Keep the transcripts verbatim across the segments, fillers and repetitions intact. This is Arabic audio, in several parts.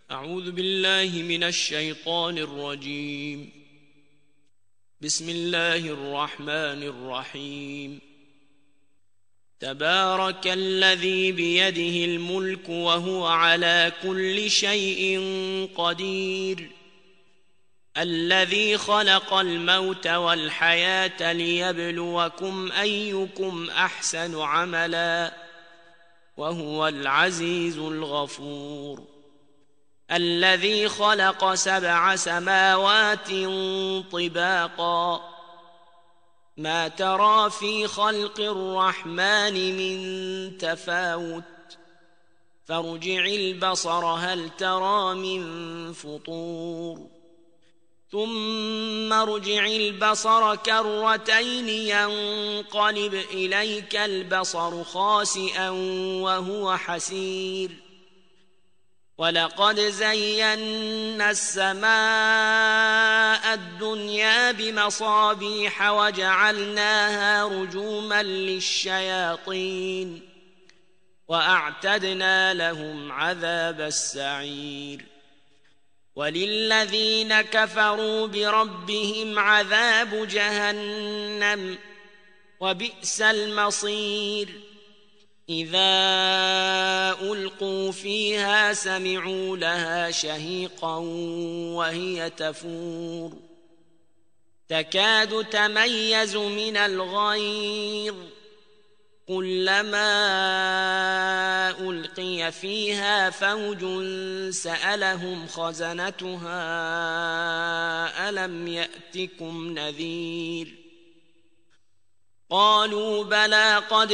أعوذ بالله من الشيطان الرجيم. بسم الله الرحمن الرحيم. تبارك الذي بيده الملك وهو على كل شيء قدير، الذي خلق الموت والحياة ليبلوكم أيكم أحسن عملا، وهو العزيز الغفور. الذي خلق سبع سماوات طباقا، ما ترى في خلق الرحمن من تفاوت، فارجع البصر هل ترى من فطور، ثم ارجع البصر كرتين ينقلب إليك البصر خاسئا وهو حسير. ولقد زينا السماء الدنيا بمصابيح وجعلناها رجوما للشياطين، وأعتدنا لهم عذاب السعير. وللذين كفروا بربهم عذاب جهنم، وبئس المصير. إذا ألقوا فيها سمعوا لها شهيقا وهي تفور، تكاد تميز من الغيظ، كلما ألقي فيها فوج سألهم خزنتها ألم يأتكم نذير؟ قالوا بلى قد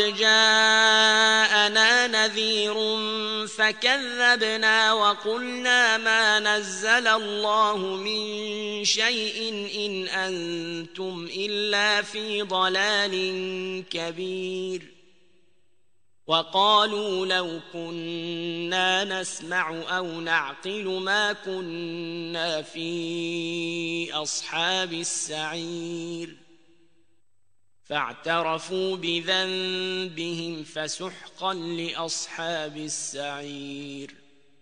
جاءنا نذير فكذبنا وقلنا ما نزل الله من شيء إن أنتم إلا في ضلال كبير. وقالوا لو كنا نسمع أو نعقل ما كنا في أصحاب السعير، فاعترفوا بذنبهم فسحقا لأصحاب السعير.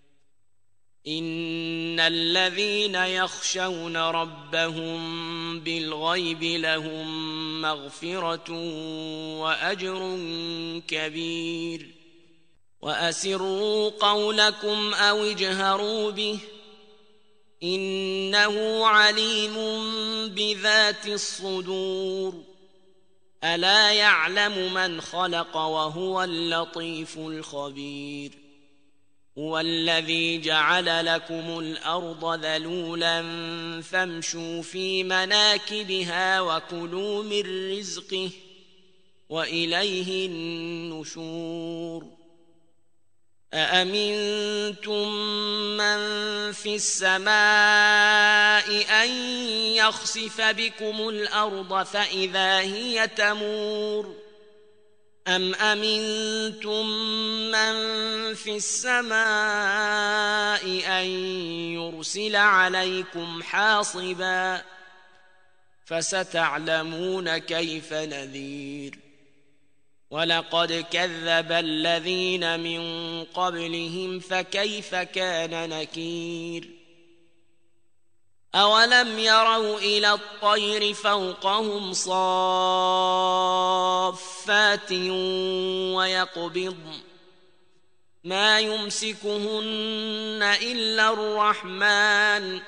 إن الذين يخشون ربهم بالغيب لهم مغفرة وأجر كبير. وأسروا قولكم أو اجهروا به، إنه عليم بذات الصدور. ألا يعلم من خلق وهو اللطيف الخبير. هو الذي جعل لكم الأرض ذلولا فامشوا في مناكبها وكلوا من رزقه وإليه النشور. أأمنتم من في السماء أن يخسف بكم الأرض فإذا هي تمور، أم أمنتم من في السماء أن يرسل عليكم حاصبا، فستعلمون كيف نذير. ولقد كذب الذين من قبلهم فكيف كان نكير. أولم يروا إلى الطير فوقهم صافات ويقبضن ما يمسكهن إلا الرحمن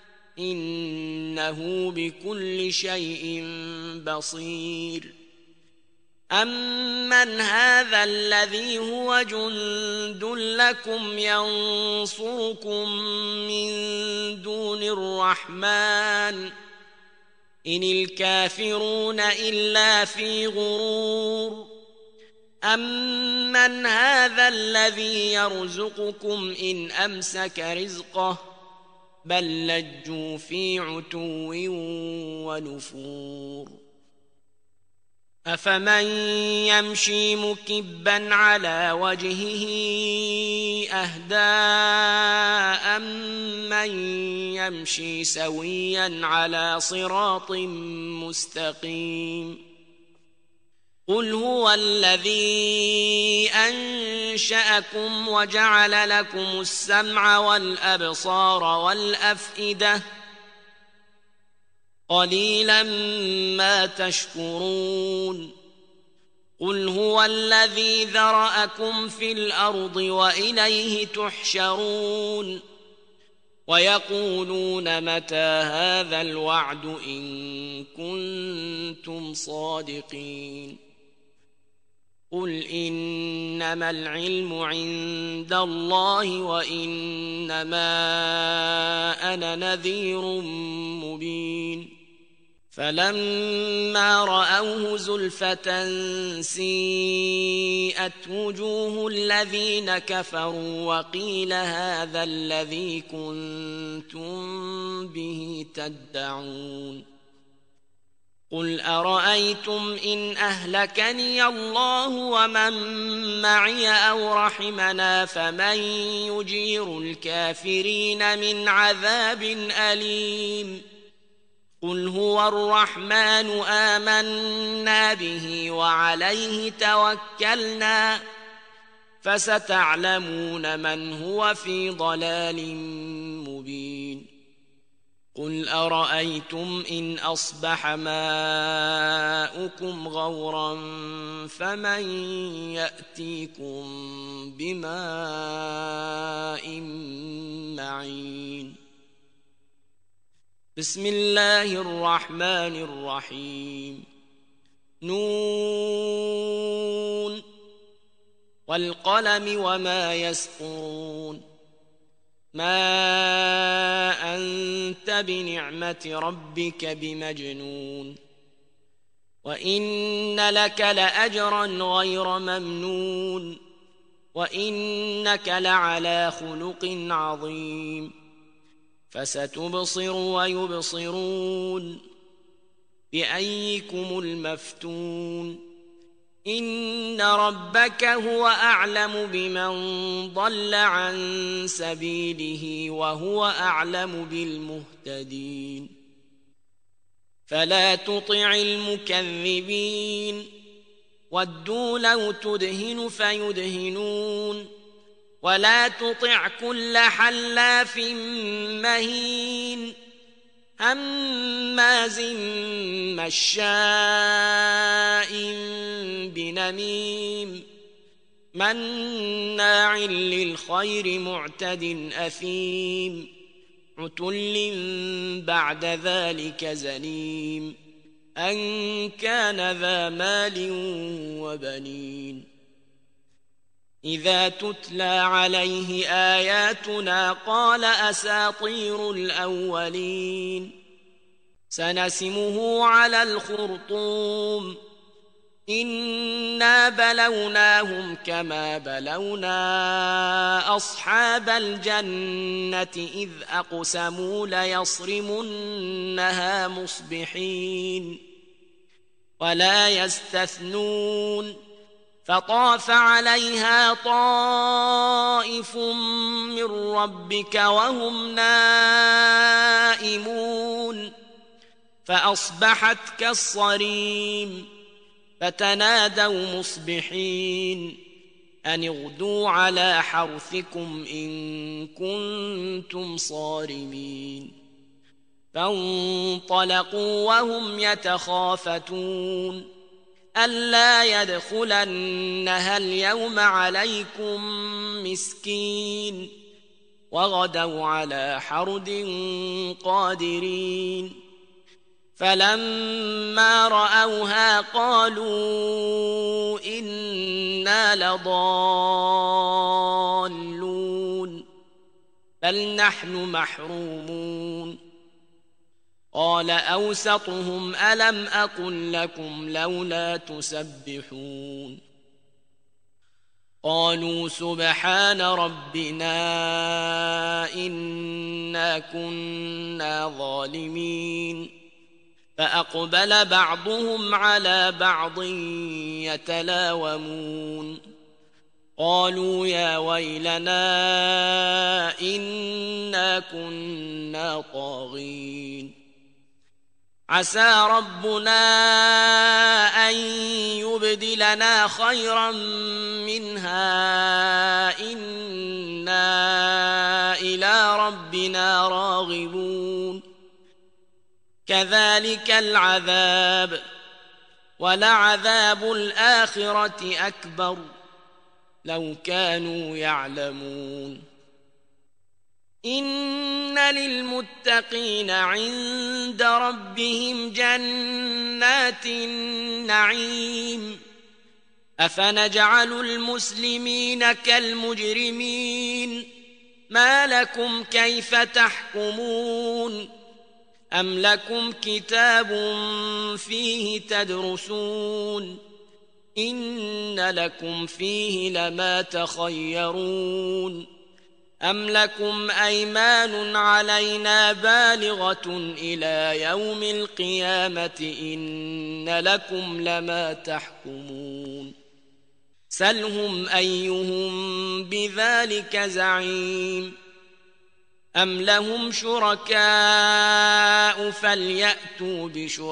إنه بكل شيء بصير. أمن هذا الذي هو جند لكم ينصركم من دون الرحمن إن الكافرون إلا في غرور. أمن هذا الذي يرزقكم إن أمسك رزقه بل لجوا في عتو ونفور. أفمن يمشي مكبا على وجهه أهدى أمن يمشي سويا على صراط مستقيم. قل هو الذي أنشأكم وجعل لكم السمع والأبصار والأفئدة قليلا ما تشكرون قل هو الذي ذرأكم في الأرض وإليه تحشرون ويقولون متى هذا الوعد إن كنتم صادقين قل إنما العلم عند الله وإنما أنا نذير مبين فلما رأوه زلفة سيئت وجوه الذين كفروا وقيل هذا الذي كنتم به تدعون قل أرأيتم إن أهلكني الله ومن معي أو رحمنا فمن يجير الكافرين من عذاب أليم قل هو الرحمن آمنا به وعليه توكلنا فستعلمون من هو في ضلال مبين قل أرأيتم إن أصبح ماؤكم غورا فمن يأتيكم بماء معين بسم الله الرحمن الرحيم نون والقلم وما يسطرون ما أنت بنعمة ربك بمجنون وإن لك لأجرا غير ممنون وإنك لعلى خلق عظيم فستبصر ويبصرون بأيكم المفتون إن ربك هو أعلم بمن ضل عن سبيله وهو أعلم بالمهتدين فلا تطع المكذبين ودوا لو تدهن فيدهنون ولا تطع كل حلاف مهين هماز مشاء بنميم مناع للخير معتد أثيم عتل بعد ذلك زنيم أن كان ذا مال وبنين إذا تتلى عليه آياتنا قال أساطير الأولين سنسمه على الخرطوم إنا بلوناهم كما بلونا أصحاب الجنة إذ أقسموا ليصرمنها مصبحين ولا يستثنون فطاف عليها طائف من ربك وهم نائمون فأصبحت كالصريم فتنادوا مصبحين أن اغدوا على حرثكم إن كنتم صارمين فانطلقوا وهم يتخافتون ألا يدخلنها اليوم عليكم مسكين وغدوا على حرد قادرين فلما رأوها قالوا إنا لضالون بل نحن محرومون قال أوسطهم ألم أقل لكم لولا تسبحون قالوا سبحان ربنا إنا كنا ظالمين فأقبل بعضهم على بعض يتلاومون قالوا يا ويلنا إنا كنا طاغين عسى ربنا أن يبدلنا خيرا منها إنا إلى ربنا راغبون كذلك العذاب ولعذاب الآخرة أكبر لو كانوا يعلمون إن للمتقين عند ربهم جنات النعيم أفنجعل المسلمين كالمجرمين ما لكم كيف تحكمون أم لكم كتاب فيه تدرسون إن لكم فيه لما تخيرون أم لكم أيمان علينا بالغة إلى يوم القيامة إن لكم لما تحكمون سلهم أيهم بذلك زعيم أم لهم شركاء فليأتوا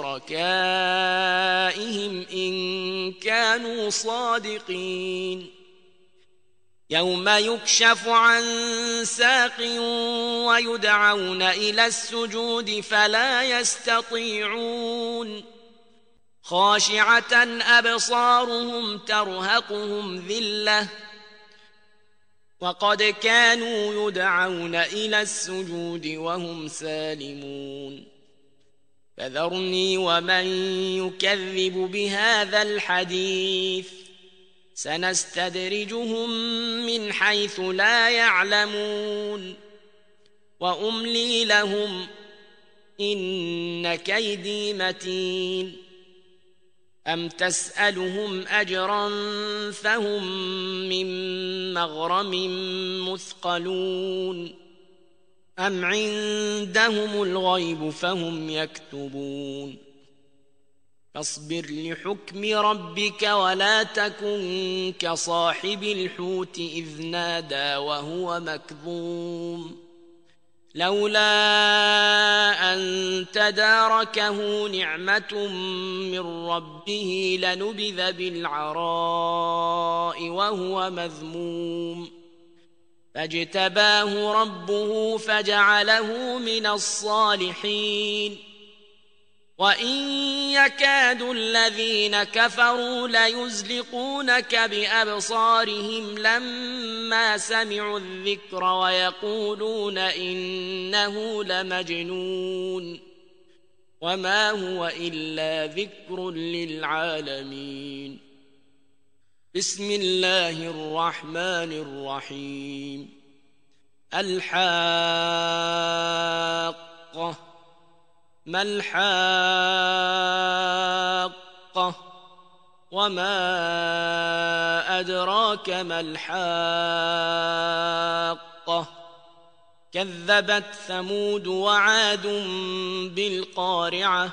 بشركائهم إن كانوا صادقين يوم يكشف عن ساق ويدعون إلى السجود فلا يستطيعون خاشعة أبصارهم ترهقهم ذلة وقد كانوا يدعون إلى السجود وهم سالمون فذرني ومن يكذب بهذا الحديث سنستدرجهم من حيث لا يعلمون وأملي لهم إن كيدي متين أم تسألهم أجرا فهم من مغرم مثقلون أم عندهم الغيب فهم يكتبون فاصبر لحكم ربك ولا تكن كصاحب الحوت إذ نادى وهو مكظوم لولا أن تداركه نعمة من ربه لنبذ بالعراء وهو مذموم فاجتباه ربه فجعله من الصالحين وإن يكاد الذين كفروا ليزلقونك بأبصارهم لما سمعوا الذكر ويقولون إنه لمجنون وما هو إلا ذكر للعالمين بسم الله الرحمن الرحيم الحاقة ما الحاقة وما أدراك ما الحاقة كذبت ثمود وعاد بالقارعة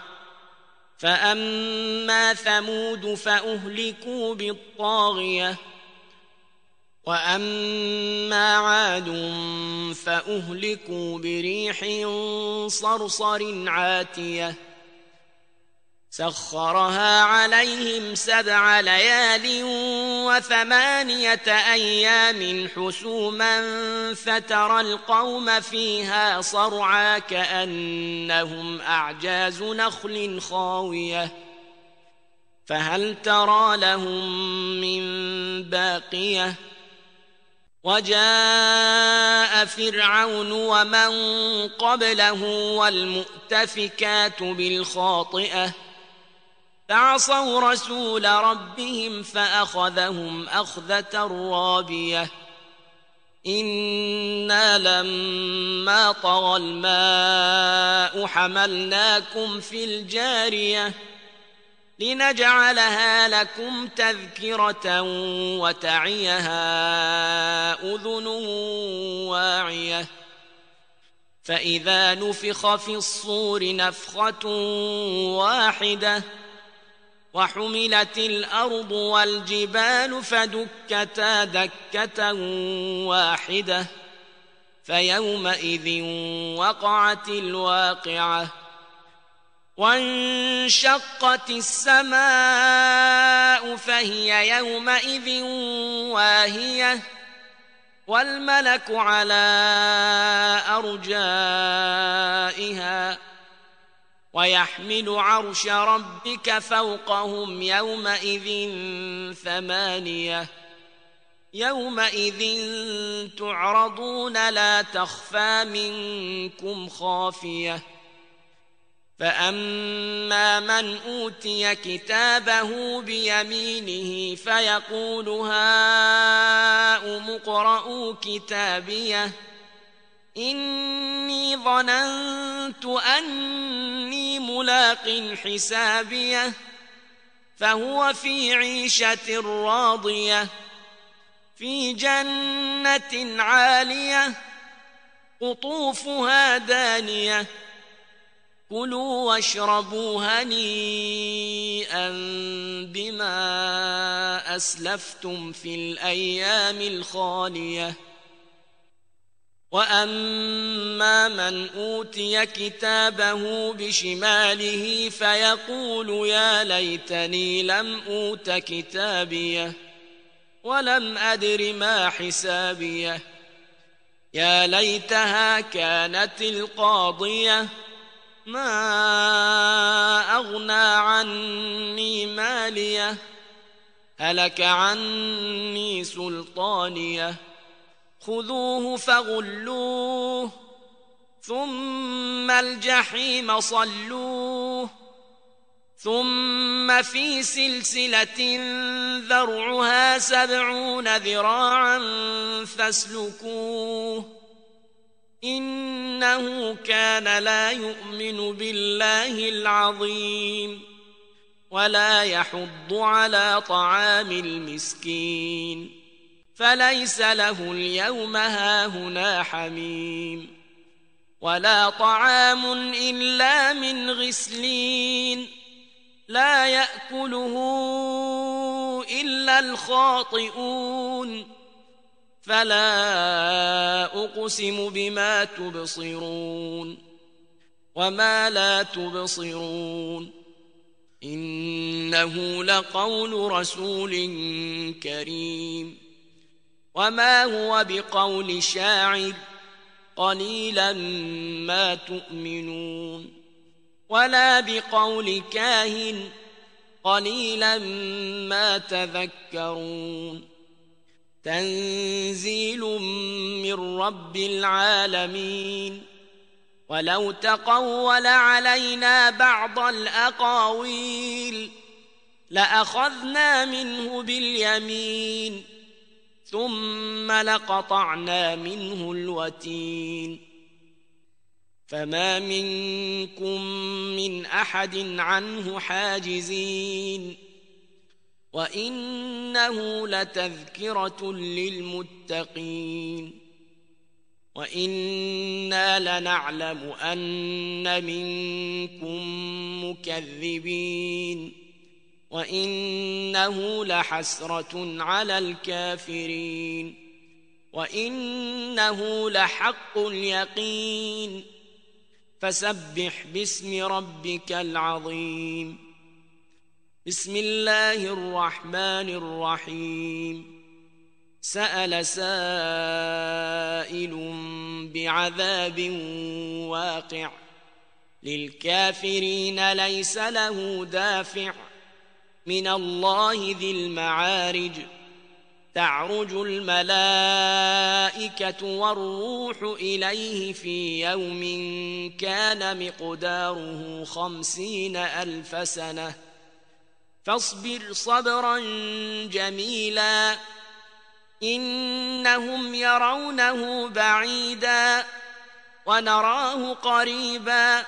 فأما ثمود فأهلكوا بالطاغية وأما عاد فأهلكوا بريح صرصر عاتية سخرها عليهم سبع ليال وثمانية أيام حسوما فترى القوم فيها صرعى كأنهم أعجاز نخل خاوية فهل ترى لهم من باقية وجاء فرعون ومن قبله والمؤتفكات بالخاطئة فعصوا رسول ربهم فأخذهم أخذة رابية إنا لما طغى الماء حملناكم في الجارية لنجعلها لكم تذكرة وتعيها أذن واعية فإذا نفخ في الصور نفخة واحدة وحملت الأرض والجبال فدكتا دكة واحدة فيومئذ وقعت الواقعة وانشقت السماء فهي يومئذ واهية والملك على أرجائها ويحمل عرش ربك فوقهم يومئذ ثمانية يومئذ تعرضون لا تخفى منكم خافية فأما من أوتي كتابه بيمينه فيقول هاؤم اقرءوا كتابيه إني ظننت أني ملاق حسابيه فهو في عيشة راضية في جنة عالية قطوفها دانية كلوا واشربوا هنيئا بما أسلفتم في الأيام الخالية وأما من أوتي كتابه بشماله فيقول يا ليتني لم أوت كتابيه ولم أدر ما حسابيه يا ليتها كانت القاضية ما أغنى عني ماليه هلك عني سلطانيه خذوه فغلوه ثم الجحيم صلوه ثم في سلسلة ذرعها سبعون ذراعا فاسلكوه إنه كان لا يؤمن بالله العظيم ولا يحض على طعام المسكين فليس له اليوم هاهنا حميم ولا طعام إلا من غسلين لا يأكله إلا الخاطئون فلا أقسم بما تبصرون وما لا تبصرون إنه لقول رسول كريم وما هو بقول شاعر قليلا ما تؤمنون ولا بقول كاهن قليلا ما تذكرون تنزيل من رب العالمين ولو تقول علينا بعض الأقاويل لأخذنا منه باليمين ثم لقطعنا منه الوتين فما منكم من أحد عنه حاجزين وإنه لتذكرة للمتقين وإنا لنعلم أن منكم مكذبين وإنه لحسرة على الكافرين وإنه لحق اليقين فسبح باسم ربك العظيم بسم الله الرحمن الرحيم سأل سائل بعذاب واقع للكافرين ليس له دافع من الله ذي المعارج تعرج الملائكة والروح إليه في يوم كان مقداره خمسين ألف سنة فاصبر صبرا جميلا إنهم يرونه بعيدا ونراه قريبا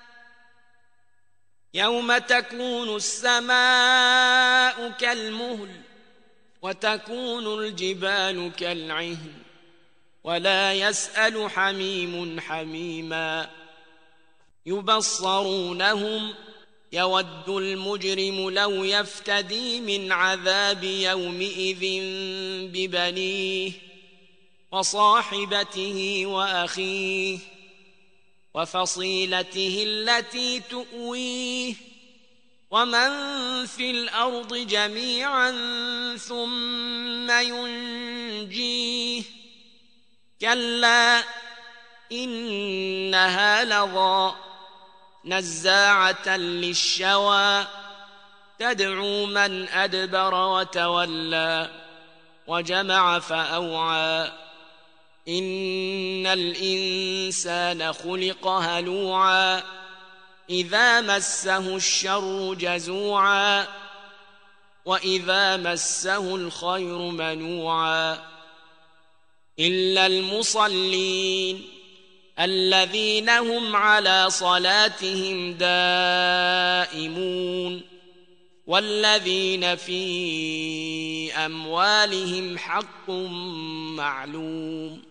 يوم تكون السماء كالمهل وتكون الجبال كالعهن ولا يسأل حميم حميما يبصرونهم يود المجرم لو يفتدي من عذاب يومئذ ببنيه وصاحبته وأخيه وفصيلته التي تؤويه ومن في الأرض جميعا ثم ينجيه كلا إنها لظى نزاعة للشوى تدعو من أدبر وتولى وجمع فأوعى إن الإنسان خلق هلوعا إذا مسه الشر جزوعا وإذا مسه الخير منوعا إلا المصلين الذين هم على صلاتهم دائمون والذين في أموالهم حق معلوم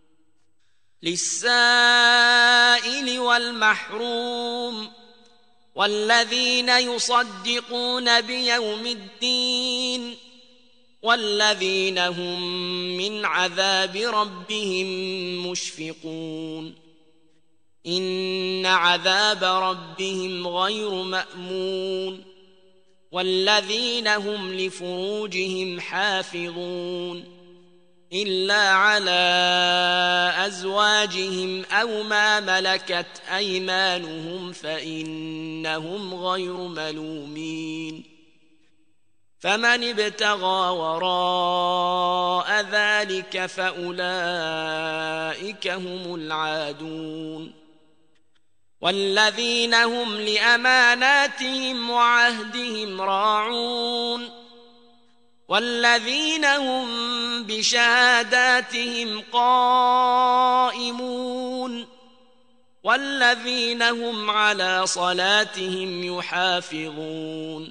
للسائل والمحروم والذين يصدقون بيوم الدين والذين هم من عذاب ربهم مشفقون إن عذاب ربهم غير مأمون والذين هم لفروجهم حافظون إلا على أزواجهم أو ما ملكت أيمانهم فإنهم غير ملومين فمن ابتغى وراء ذلك فأولئك هم العادون والذين هم لأماناتهم وعهدهم راعون والذين هم بشهاداتهم قائمون والذين هم على صلاتهم يحافظون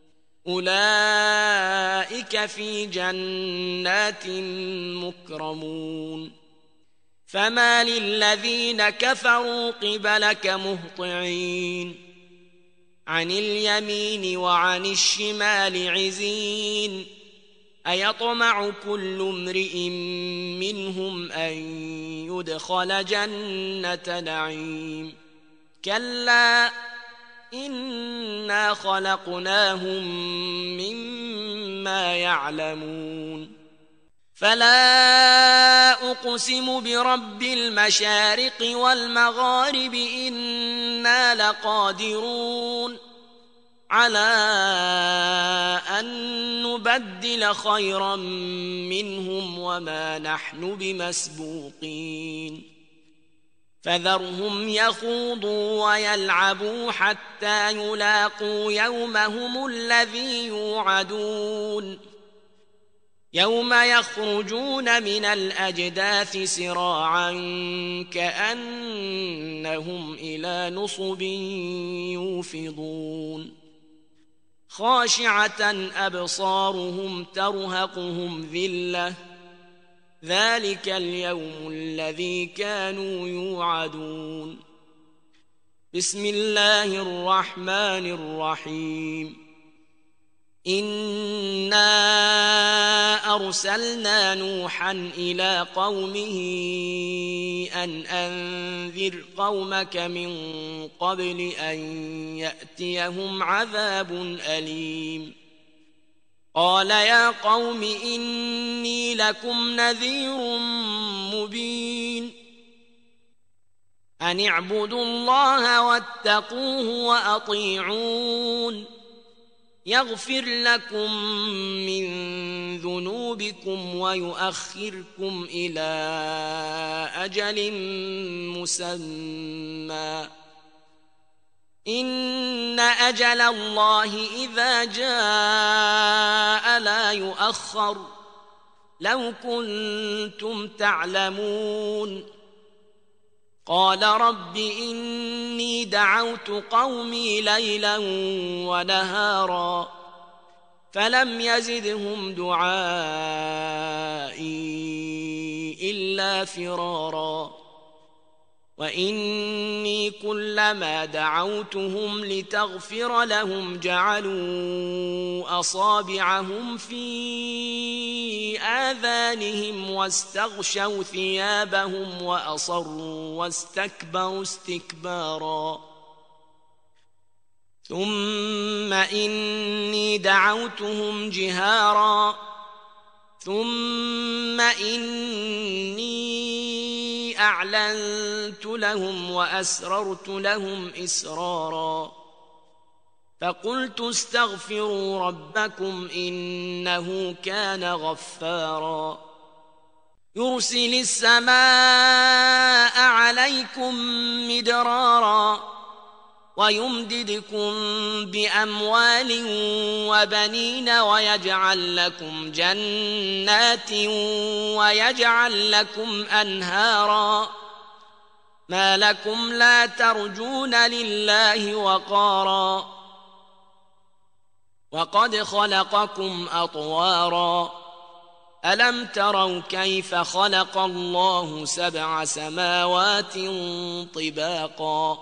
أولئك في جنات مكرمون فما للذين كفروا قبلك مهطعين عن اليمين وعن الشمال عزين أيطمع كل امرئ منهم أن يدخل جنة نعيم كلا إنا خلقناهم مما يعلمون فلا أقسم برب المشارق والمغارب إنا لقادرون على أن نبدل خيرا منهم وما نحن بمسبوقين فذرهم يخوضوا ويلعبوا حتى يلاقوا يومهم الذي يوعدون يوم يخرجون من الأجداث سراعا كأنهم إلى نصب يوفضون خاشعة أبصارهم ترهقهم ذلة ذلك اليوم الذي كانوا يوعدون بسم الله الرحمن الرحيم إنا أرسلنا نوحا إلى قومه أن أنذر قومك من قبل أن يأتيهم عذاب أليم قال يا قوم إني لكم نذير مبين أن اعبدوا الله واتقوه وأطيعون يغفر لكم من ذنوبكم ويؤخركم إلى أجل مسمى إن أجل الله إذا جاء لا يؤخر لو كنتم تعلمون قال رب إني دعوت قومي ليلا ونهارا فلم يزدهم دعائي إلا فرارا وإني كلما دعوتهم لتغفر لهم جعلوا أصابعهم في آذانهم واستغشوا ثيابهم وأصروا واستكبروا استكبارا ثم إني دعوتهم جهارا ثم إني أعلنت لهم وأسررت لهم إسرارا فقلت استغفروا ربكم إنه كان غفارا يرسل السماء عليكم مدرارا ويمددكم بأموال وبنين ويجعل لكم جنات ويجعل لكم أنهارا ما لكم لا ترجون لله وقارا وقد خلقكم أطوارا ألم تروا كيف خلق الله سبع سماوات طباقا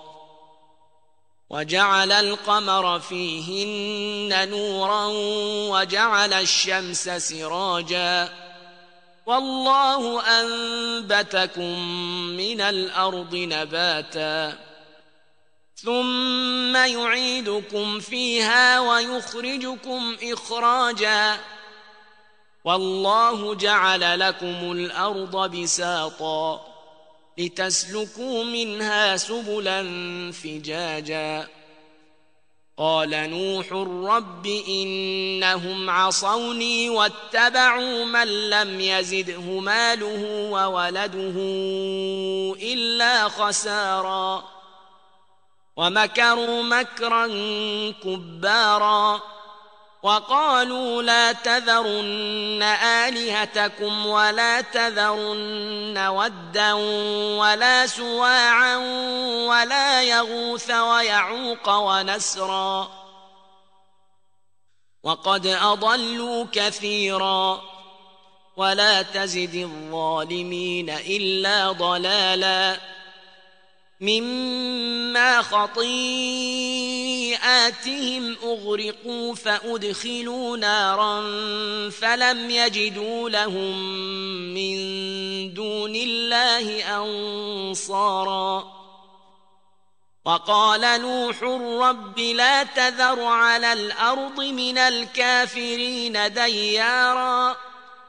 وجعل القمر فيهن نورا وجعل الشمس سراجا والله أنبتكم من الأرض نباتا ثم يعيدكم فيها ويخرجكم إخراجا والله جعل لكم الأرض بساطا لتسلكوا منها سبلا فجاجا قال نوح رب إنهم عصوني واتبعوا من لم يزده ماله وولده إلا خسارا ومكروا مكرا كبارا وقالوا لا تذرن آلهتكم ولا تذرن ودا ولا سواعا ولا يغوث ويعوق ونسرا وقد أضلوا كثيرا ولا تزد الظالمين إلا ضلالا مما خطيئاتهم أغرقوا فأدخلوا نارا فلم يجدوا لهم من دون الله أنصارا وقال نوح رب لا تذر على الأرض من الكافرين ديارا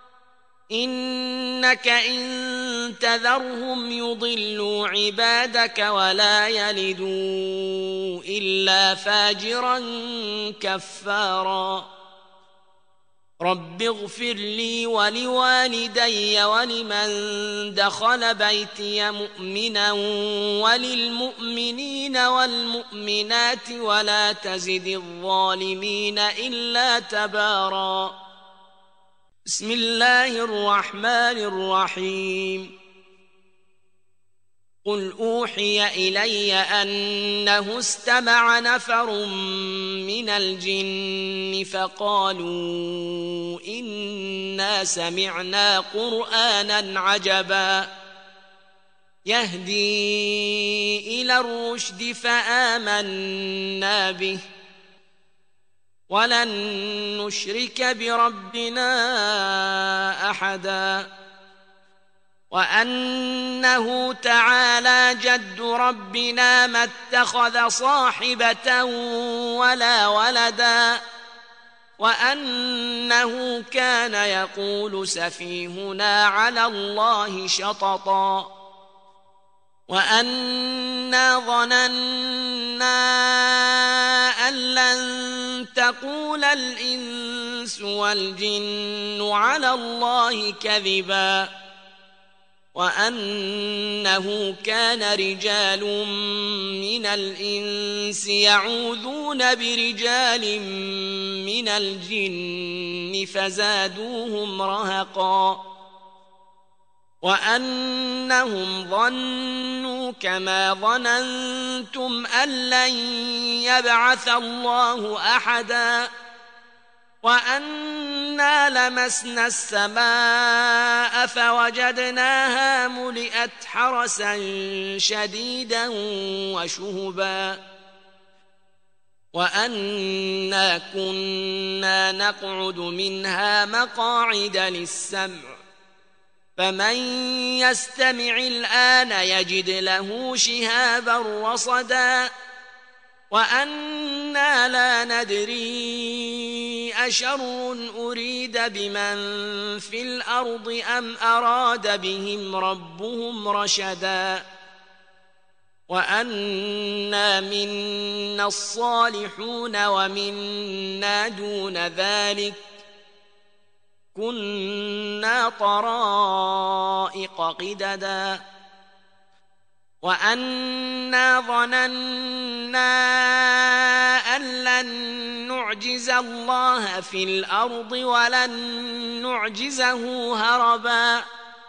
إنك إن تذرهم يضلوا عبادك ولا يلدوا إلا فاجرا كفارا رب اغفر لي ولوالدي ولمن دخل بيتي مؤمنا وللمؤمنين والمؤمنات ولا تزد الظالمين إلا تبارا بسم الله الرحمن الرحيم قل أوحي إلي أنه استمع نفر من الجن فقالوا إنا سمعنا قرآنا عجبا يهدي إلى الرشد فآمنا به ولن نشرك بربنا أحدا وأنه تعالى جد ربنا ما اتخذ صاحبة ولا ولدا وأنه كان يقول سفيهنا على الله شططا وأنا ظننا أن لن تقول الإنس والجن على الله كذبا وأنه كان رجال من الإنس يعوذون برجال من الجن فزادوهم رهقا وأنهم ظنوا كما ظننتم أن لن يبعث الله أحدا وأنا لمسنا السماء فوجدناها ملئت حرسا شديدا وشهبا وأنا كنا نقعد منها مقاعد للسمع فمن يستمع الآن يجد له شهابا رصدا وأنا لا ندري أشر أريد بمن في الأرض أم أراد بهم ربهم رشدا وأنا منا الصالحون ومنا دون ذلك كنا طرائق قددا وأنا ظننا أن لن نعجز الله في الأرض ولن نعجزه هربا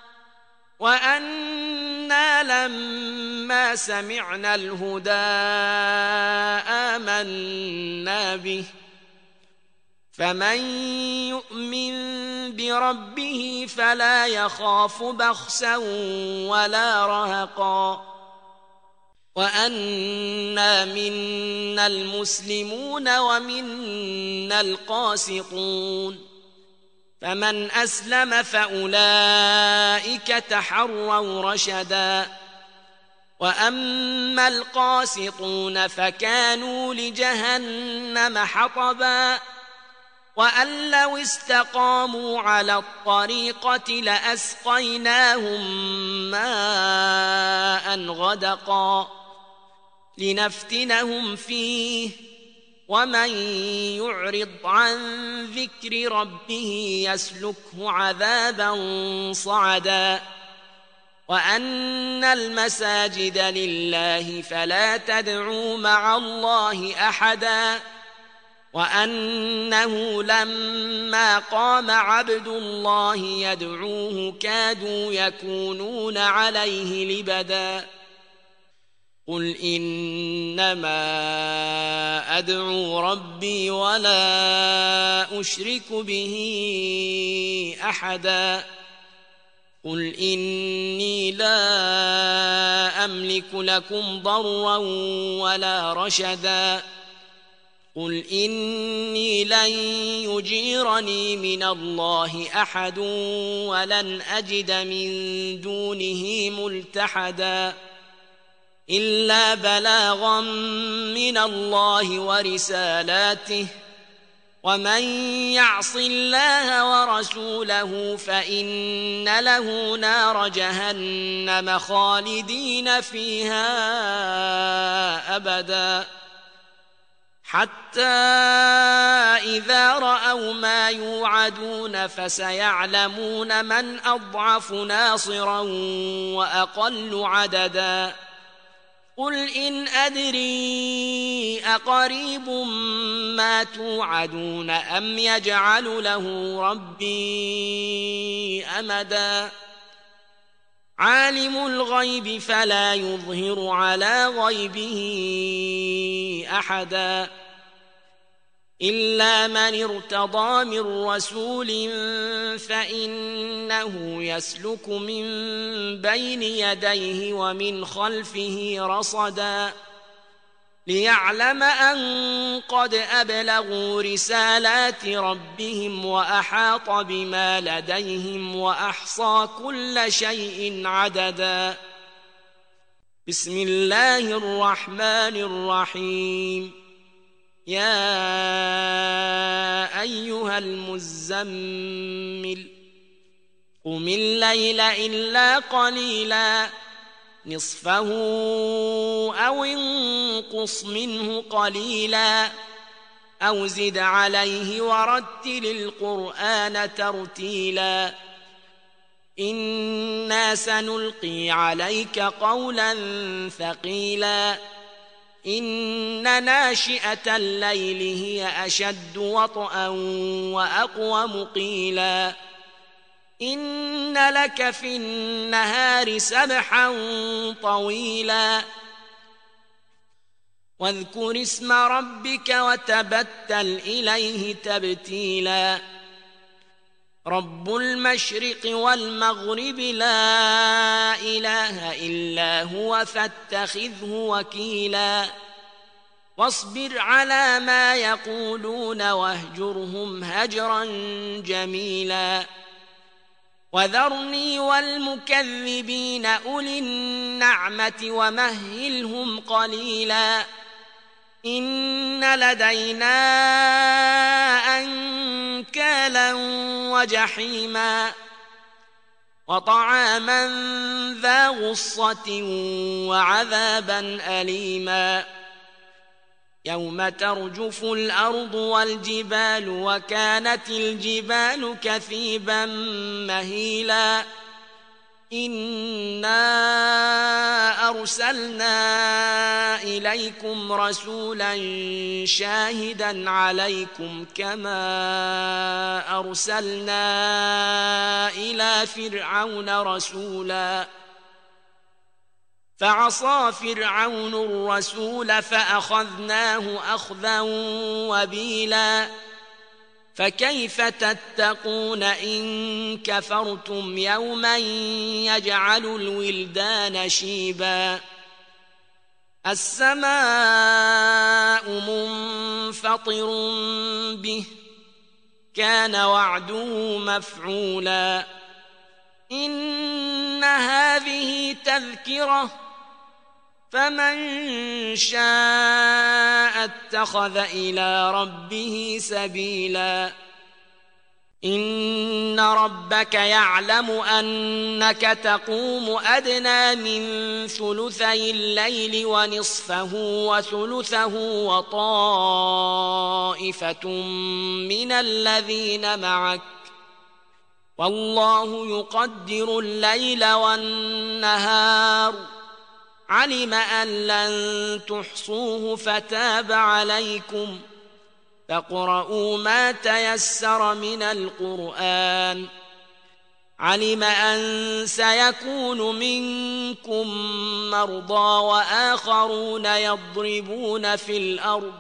وأنا لما سمعنا الهدى آمنا به فمن يؤمن بربه فلا يخاف بخسا ولا رهقا وأنا منا المسلمون ومنا القاسطون فمن أسلم فأولئك تحروا رشدا وأما القاسطون فكانوا لجهنم حطبا وأن لو استقاموا على الطريقة لأسقيناهم ماء غدقا لنفتنهم فيه ومن يعرض عن ذكر ربه يسلكه عذابا صعدا وأن المساجد لله فلا تدعوا مع الله أحدا وأنه لما قام عبد الله يدعوه كادوا يكونون عليه لبدا قل إنما أدعو ربي ولا أشرك به أحدا قل إني لا أملك لكم ضرا ولا رشدا قل إني لن يجيرني من الله أحد ولن أجد من دونه ملتحدا إلا بلاغا من الله ورسالاته ومن يعص الله ورسوله فإن له نار جهنم خالدين فيها أبدا حتى إذا رأوا ما يوعدون فسيعلمون من أضعف ناصرا وأقل عددا قل إن أدري أقريب ما توعدون أم يجعل له ربي أمدا عالم الغيب فلا يظهر على غيبه أحدا إلا من ارتضى من رسول فإنه يسلك من بين يديه ومن خلفه رصدا ليعلم أن قد أبلغوا رسالات ربهم وأحاط بما لديهم وأحصى كل شيء عددا بسم الله الرحمن الرحيم يا أيها المزمل قم الليل إلا قليلا نصفه أو انقص منه قليلا أو زد عليه ورتل القرآن ترتيلا إنا سنلقي عليك قولا ثقيلا إن ناشئة الليل هي أشد وطئا وأقوم قيلا إن لك في النهار سبحا طويلا واذكر اسم ربك وتبتل إليه تبتيلا رب المشرق والمغرب لا إله إلا هو فاتخذه وكيلا واصبر على ما يقولون واهجرهم هجرا جميلا وذرني والمكذبين أولي النعمة ومهلهم قليلا إن لدينا أنكالا وجحيما وطعاما ذا غصة وعذابا أليما يوم ترجف الأرض والجبال وكانت الجبال كثيبا مهيلا إنا أرسلنا إليكم رسولا شاهدا عليكم كما أرسلنا إلى فرعون رسولا فعصى فرعون الرسول فأخذناه أخذا وبيلا فكيف تتقون إن كفرتم يوما يجعل الولدان شيبا السماء منفطر به كان وعده مفعولا إن هذه تذكرة فمن شاء اتخذ إلى ربه سبيلا إن ربك يعلم أنك تقوم أدنى من ثلثي الليل ونصفه وثلثه وطائفة من الذين معك والله يقدر الليل والنهار علم أن لن تحصوه فتاب عليكم فاقرؤوا ما تيسر من القرآن علم أن سيكون منكم مرضى وآخرون يضربون في الأرض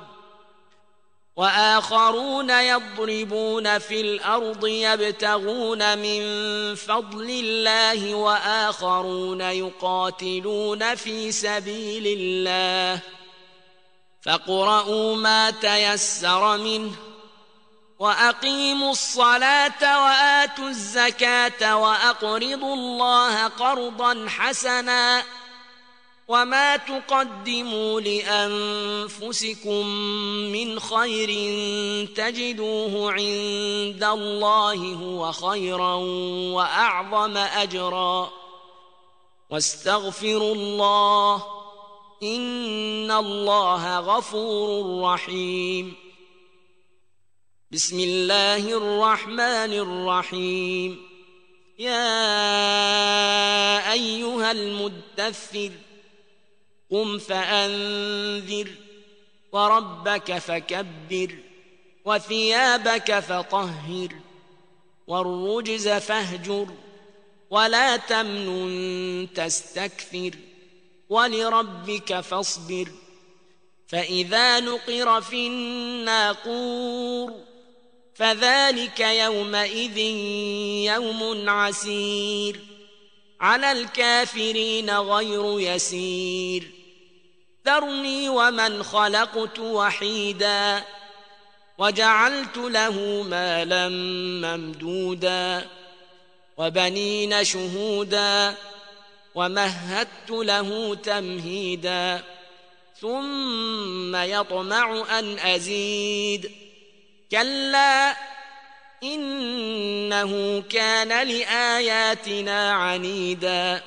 وآخرون يضربون في الأرض يبتغون من فضل الله وآخرون يقاتلون في سبيل الله فاقرؤوا ما تيسر منه وأقيموا الصلاة وآتوا الزكاة وأقرضوا الله قرضا حسنا وما تقدموا لأنفسكم من خير تجدوه عند الله هو خيرا وأعظم أجرا واستغفروا الله إن الله غفور رحيم بسم الله الرحمن الرحيم يا أيها المدثر قم فأنذر وربك فكبر وثيابك فطهر والرجز فاهجر ولا تمنن تستكثر ولربك فاصبر فإذا نقر في الناقور فذلك يومئذ يوم عسير على الكافرين غير يسير ذرني ومن خلقت وحيدا وجعلت له مالا ممدودا وبنين شهودا ومهدت له تمهيدا ثم يطمع أن أزيد كلا إنه كان لآياتنا عنيدا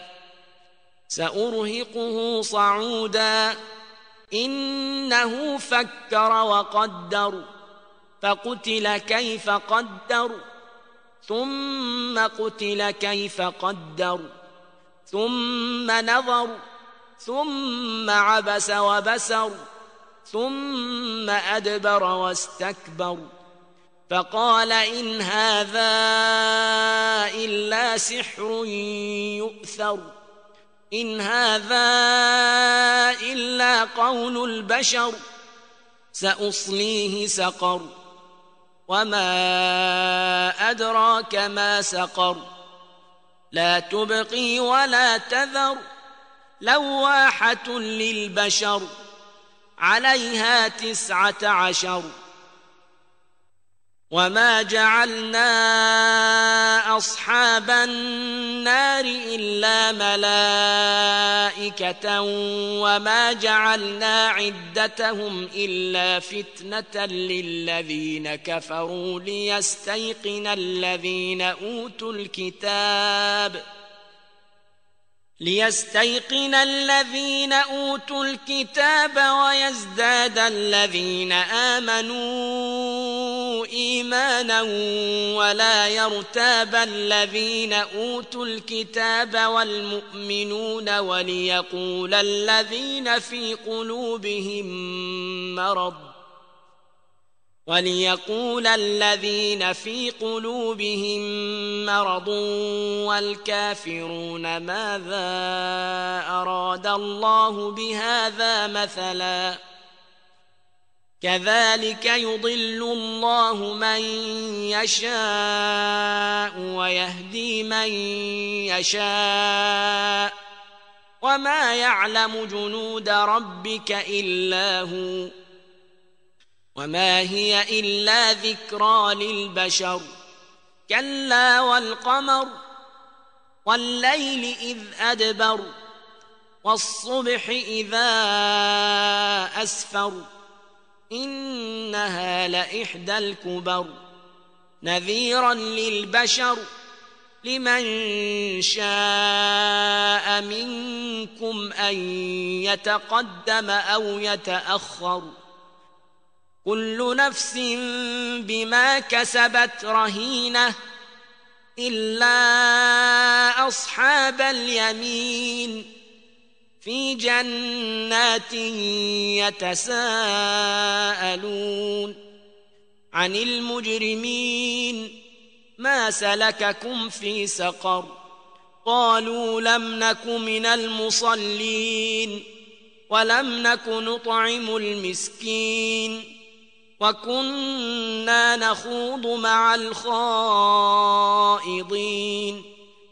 سأرهقه صعودا إنه فكر وقدر فقتل كيف قدر ثم قتل كيف قدر ثم نظر ثم عبس وبسر ثم أدبر واستكبر فقال إن هذا إلا سحر يؤثر إن هذا إلا هذا قول البشر سأصليه سقر وما أدراك ما سقر لا تبقي ولا تذر لواحة للبشر عليها تسعة عشر وما جعلنا أصحاب النار إلا ملائكة وما جعلنا عدتهم إلا فتنة للذين كفروا ليستيقن الذين أوتوا الكتاب ليستيقن الذين أوتوا الكتاب ويزداد الذين آمنوا إيمانا ولا يرتاب الذين أوتوا الكتاب والمؤمنون وليقول الذين في قلوبهم مرض وليقول الذين في قلوبهم مرض والكافرون ماذا أراد الله بهذا مثلا كذلك يضل الله من يشاء ويهدي من يشاء وما يعلم جنود ربك إلا هو وما هي إلا ذكرى للبشر كلا والقمر والليل إذ أدبر والصبح إذا أسفر إنها لإحدى الكبر نذيرا للبشر لمن شاء منكم أن يتقدم أو يتأخر كل نفس بما كسبت رهينة إلا أصحاب اليمين في جنات يتساءلون عن المجرمين ما سلككم في سقر قالوا لم نك من المصلين ولم نك نطعم المسكين وكنا نخوض مع الخائضين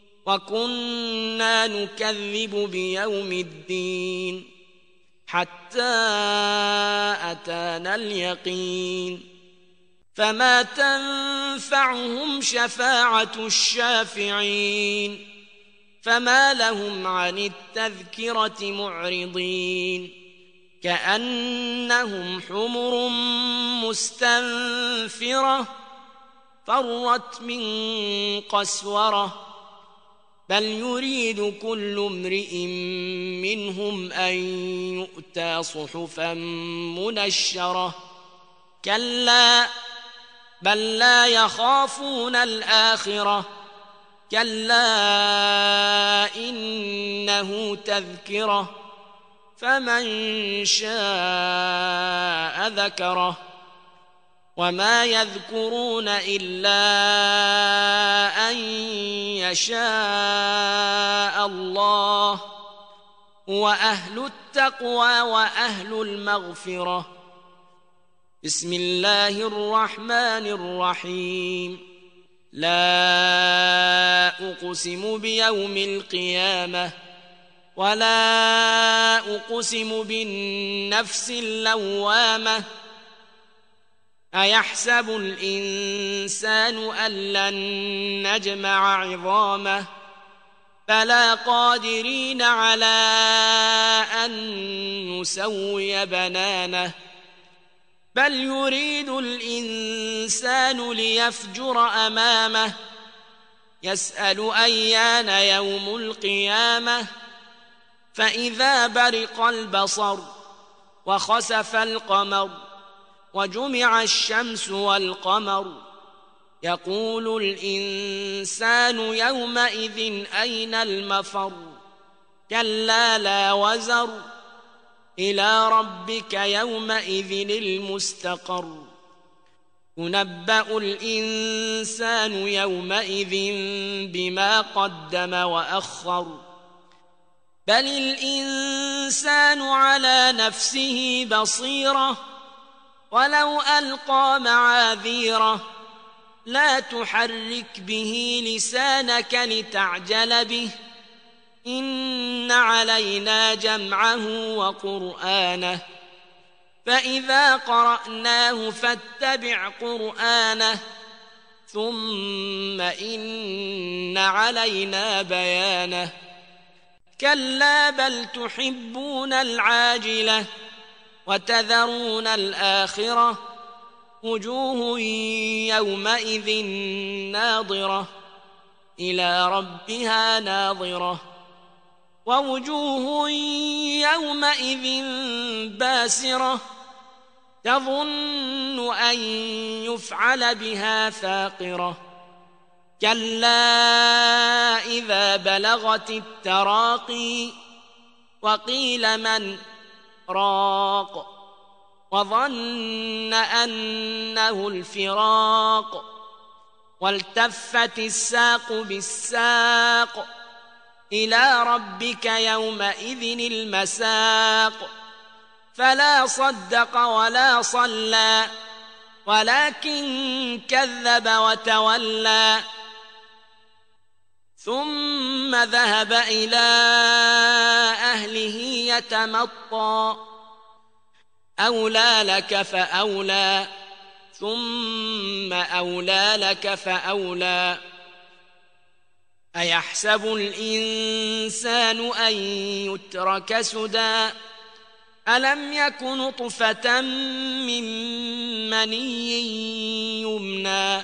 وكنا نكذب بيوم الدين حتى أتانا اليقين فما تنفعهم شفاعة الشافعين فما لهم عن التذكرة معرضين كأنهم حمر مستنفرة فرت من قسورة بل يريد كل امرئ منهم أن يؤتى صحفا منشرة كلا بل لا يخافون الآخرة كلا إنه تذكرة فمن شاء ذكره وما يذكرون إلا أن يشاء الله هو أهل التقوى وأهل المغفرة بسم الله الرحمن الرحيم لا أقسم بيوم القيامة ولا أقسم بالنفس اللوامة أيحسب الإنسان أن لن نجمع عظامه بلى قادرين على أن نسوي بنانه بل يريد الإنسان ليفجر أمامه يسأل أيان يوم القيامة فإذا برق البصر وخسف القمر وجمع الشمس والقمر يقول الإنسان يومئذ أين المفر كلا لا وزر إلى ربك يومئذ المستقر ينبأ الإنسان يومئذ بما قدم وأخر بل الإنسان الإنسان على نفسه بصيرة ولو ألقى معاذيره لا تحرك به لسانك لتعجل به إن علينا جمعه وقرآنه فإذا قرأناه فاتبع قرآنه ثم إن علينا بيانه كلا بل تحبون العاجلة وتذرون الآخرة وجوه يومئذ ناظرة إلى ربها ناظرة ووجوه يومئذ باسرة تظن أن يفعل بها فاقرة كلا إذا بلغت التراقي وقيل من راق وظن أنه الفراق والتفت الساق بالساق إلى ربك يومئذ المساق فلا صدق ولا صلى ولكن كذب وتولى ثم ذهب إلى أهله يتمطى أولى لك فأولى ثم أولى لك فأولى أيحسب الإنسان أن يترك سدى ألم يك نطفة من مني يمنى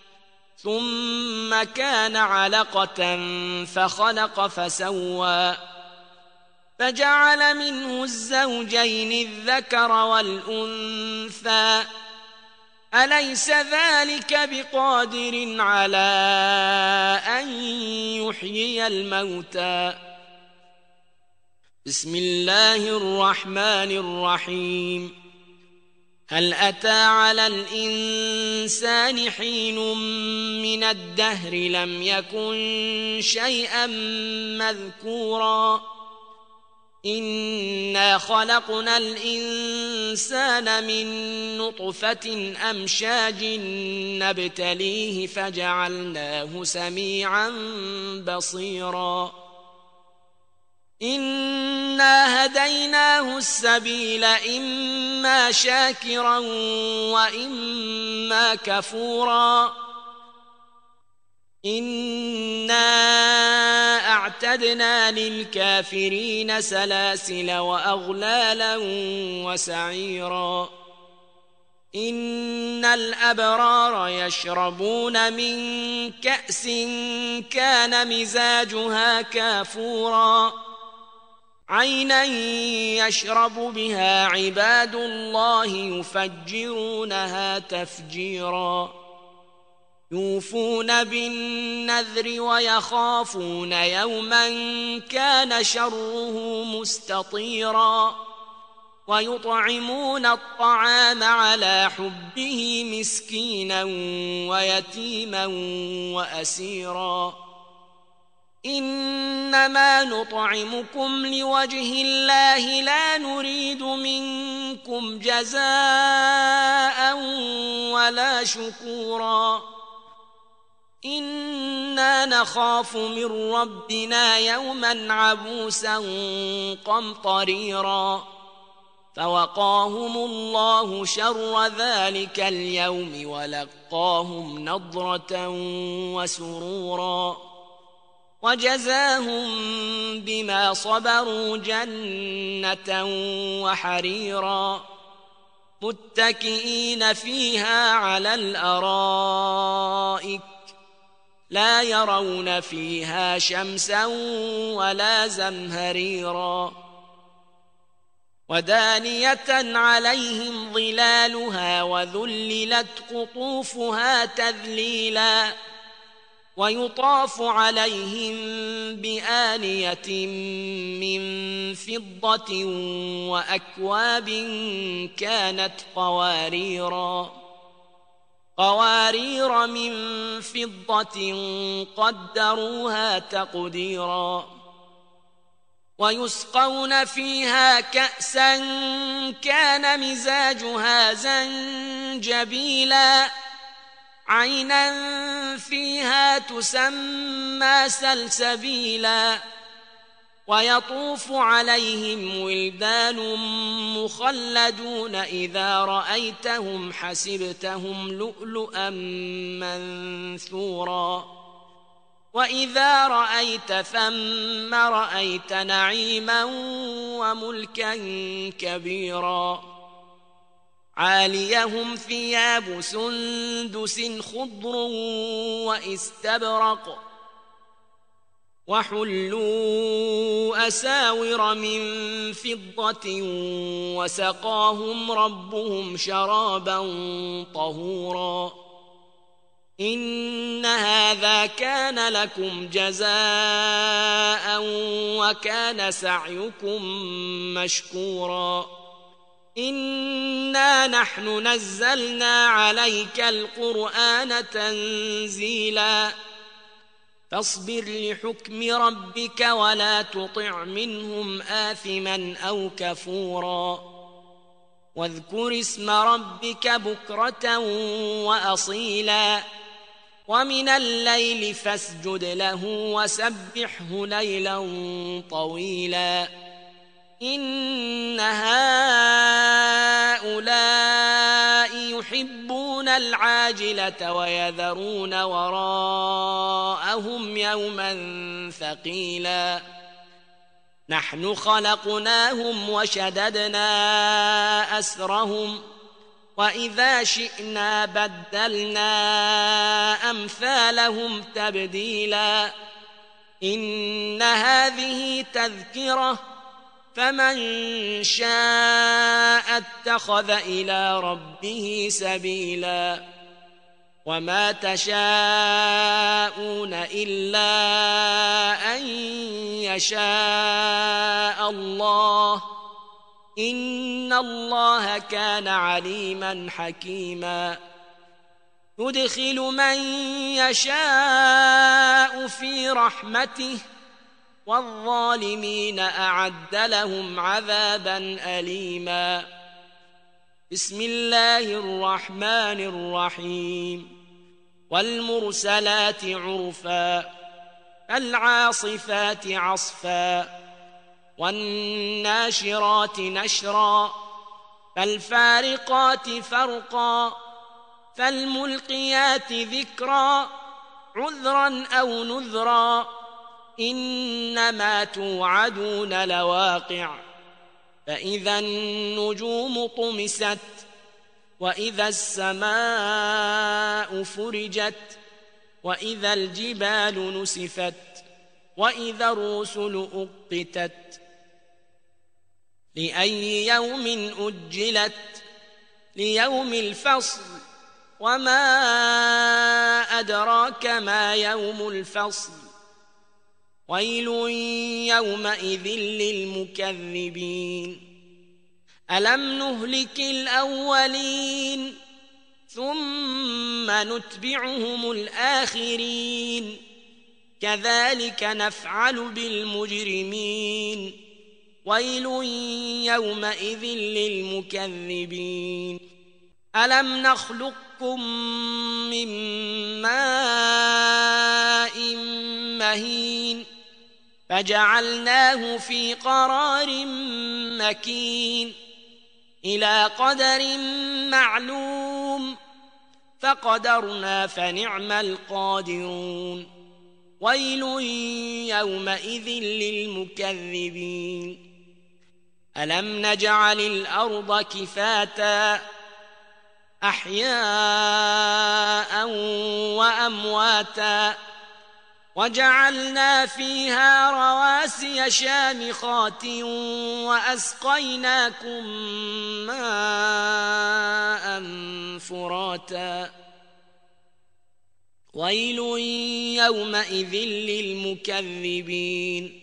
ثم كان علقة فخلق فسوى فجعل منه الزوجين الذكر والأنثى أليس ذلك بقادر على أن يحيي الموتى بسم الله الرحمن الرحيم هل أتى على الإنسان حين من الدهر لم يكن شيئا مذكورا إنا خلقنا الإنسان من نطفة أمشاج نبتليه فجعلناه سميعا بصيرا إنا هديناه السبيل إما شاكرا وإما كفورا إنا أعتدنا للكافرين سلاسل وأغلالا وسعيرا إن الأبرار يشربون من كأس كان مزاجها كافورا عينا يشرب بها عباد الله يفجرونها تفجيرا يوفون بالنذر ويخافون يوما كان شره مستطيرا ويطعمون الطعام على حبه مسكينا ويتيما وأسيرا إنما نطعمكم لوجه الله لا نريد منكم جزاء ولا شكورا إنا نخاف من ربنا يوما عبوسا قمطريرا فوقاهم الله شر ذلك اليوم ولقاهم نضرة وسرورا وجزاهم بما صبروا جنة وحريرا متكئين فيها على الأرائك لا يرون فيها شمسا ولا زمهريرا ودانية عليهم ظلالها وذللت قطوفها تذليلا ويطاف عليهم بآنية من فضة وأكواب كانت قواريرا قوارير من فضة قدروها تقديرا ويسقون فيها كأسا كان مزاجها زنجبيلا عينا فيها تسمى سلسبيلا ويطوف عليهم ولدان مخلدون إذا رأيتهم حسبتهم لؤلؤا منثورا وإذا رأيت ثم رأيت نعيما وملكا كبيرا عاليهم ثياب سندس خضر واستبرق وحلوا أساور من فضة وسقاهم ربهم شرابا طهورا إن هذا كان لكم جزاء وكان سعيكم مشكورا إنا نحن نزلنا عليك القرآن تنزيلا فاصبر لحكم ربك ولا تطع منهم آثما أو كفورا واذكر اسم ربك بكرة وأصيلا ومن الليل فاسجد له وسبحه ليلا طويلا إن هؤلاء يحبون العاجلة ويذرون وراءهم يوما ثقيلا نحن خلقناهم وشددنا أسرهم وإذا شئنا بدلنا أمثالهم تبديلا إن هذه تذكرة فمن شاء اتخذ إلى ربه سبيلا وما تشاءون إلا أن يشاء الله إن الله كان عليما حكيما يدخل من يشاء في رحمته والظالمين أعد لهم عذابا أليما بسم الله الرحمن الرحيم والمرسلات عرفا فالعاصفات عصفا والناشرات نشرا فالفارقات فرقا فالملقيات ذكرا عذرا أو نذرا إنما توعدون لواقع فإذا النجوم طمست وإذا السماء فرجت وإذا الجبال نسفت وإذا الرسل أقتت لأي يوم أجلت ليوم الفصل وما أدراك ما يوم الفصل ويل يومئذ للمكذبين ألم نهلك الأولين ثم نتبعهم الآخرين كذلك نفعل بالمجرمين ويل يومئذ للمكذبين ألم نخلقكم من ماء مهين فجعلناه في قرار مكين إلى قدر معلوم فقدرنا فنعم القادرون ويل يومئذ للمكذبين ألم نجعل الأرض كفاتا أحياء وأمواتا وجعلنا فيها رواسي شامخات وأسقيناكم ماء فراتا ويل يومئذ للمكذبين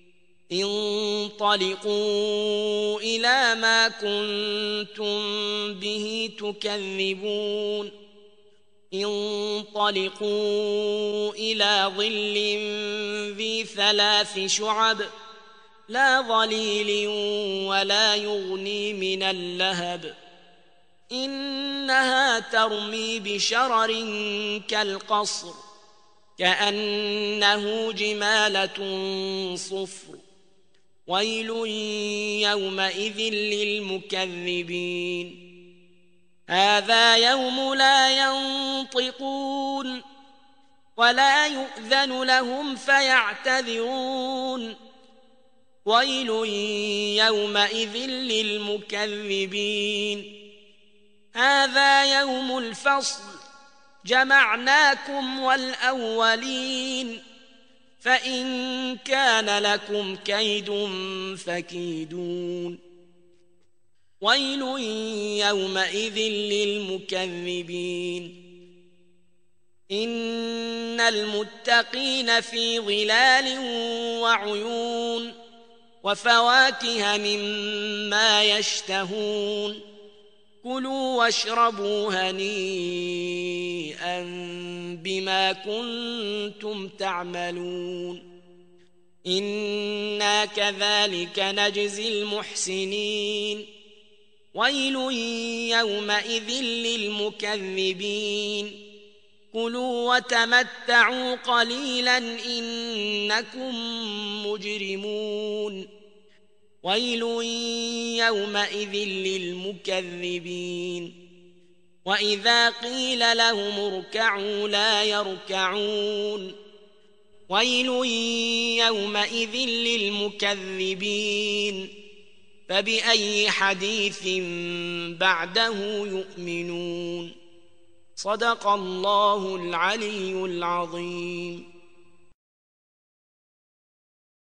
انطلقوا إلى ما كنتم به تكذبون انطلقوا إلى ظل ذي ثلاث شعب لا ظليل ولا يغني من اللهب إنها ترمي بشرر كالقصر كأنه جمالة صفر ويل يومئذ للمكذبين هذا يوم لا ينطقون ولا يؤذن لهم فيعتذرون ويل يومئذ للمكذبين هذا يوم الفصل جمعناكم والأولين فإن كان لكم كيد فكيدون ويل يومئذ للمكذبين إن المتقين في ظلال وعيون وفواكه مما يشتهون كلوا واشربوا هنيئا بما كنتم تعملون إنا كذلك نجزي المحسنين ويل يومئذ للمكذبين كلوا وتمتعوا قليلا إنكم مجرمون ويل يومئذ للمكذبين وإذا قيل لهم اركعوا لا يركعون ويل يومئذ للمكذبين فبأي حديث بعده يؤمنون صدق الله العلي العظيم.